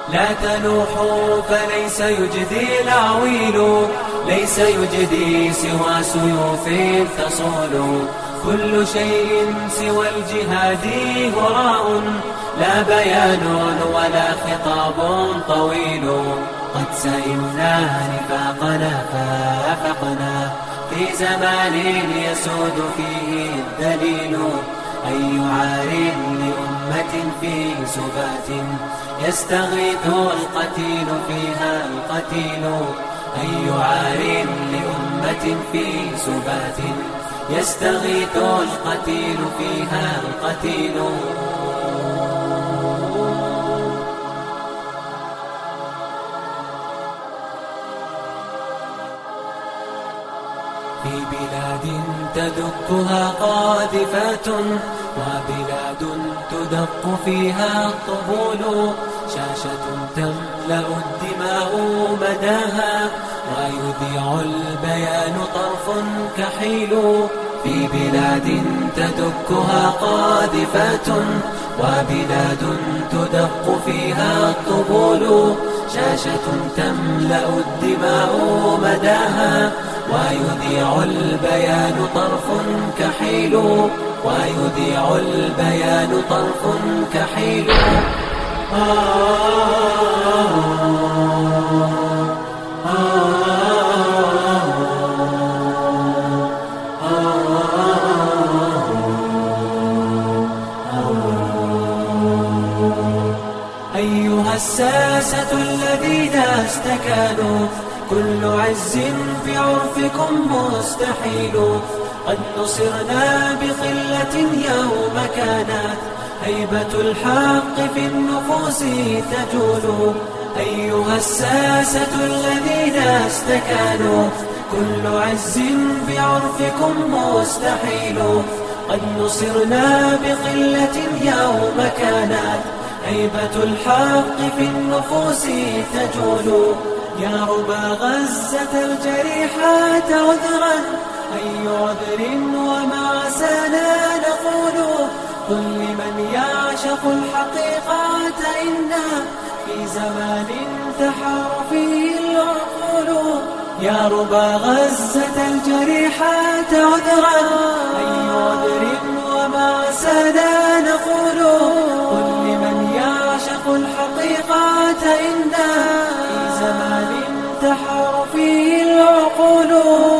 لا تنوحوا فليس يجدي العويل، ليس يجدي سوى سيوف تصول. كل شيء سوى الجهاد هراء، لا بيان ولا خطاب طويل. قد سئمنا نفاقنا فافقنا في زمان يسود فيه الدليل. أي عار لأمة في سبات يستغيث القتيل فيها القتيل. أي عار لأمة في سبات يستغيث القتيل فيها القتيل. في بلاد تدكها قاذفات، وبلاد تدق فيها الطبول. شاشة تملأ الدماء مداها، ويذيع البيان طرف كحيل. في بلاد تدكها قاذفات، وبلاد تدق فيها الطبول. شاشة تملأ الدماء مداها، ويذيع البيان طرف كحيل. ويذيع البيان طرف كحيل. أيها الساسة الذين استكانوا، كل عز في عرفكم مستحيل. قد نصرنا بقلة يوم كانت هيبة الحق في النفوس تجول. أيها الساسة الذين استكانوا، كل عز بعرفكم مستحيل. قد نصرنا بقلة يوم كانت هيبة الحق في النفوس تجول. يا ربا غزة الجريحات عذرا، أي عذر وما عسانا نقول. قل لمن يعشق الحقيقة إنا في زمان تحار فيه العقول. يا ربا غزة الجريحات عذرا، أي عذر وما عسانا نقول. قل لمن يعشق الحقيقة إنا في زمان تحار فيه العقول.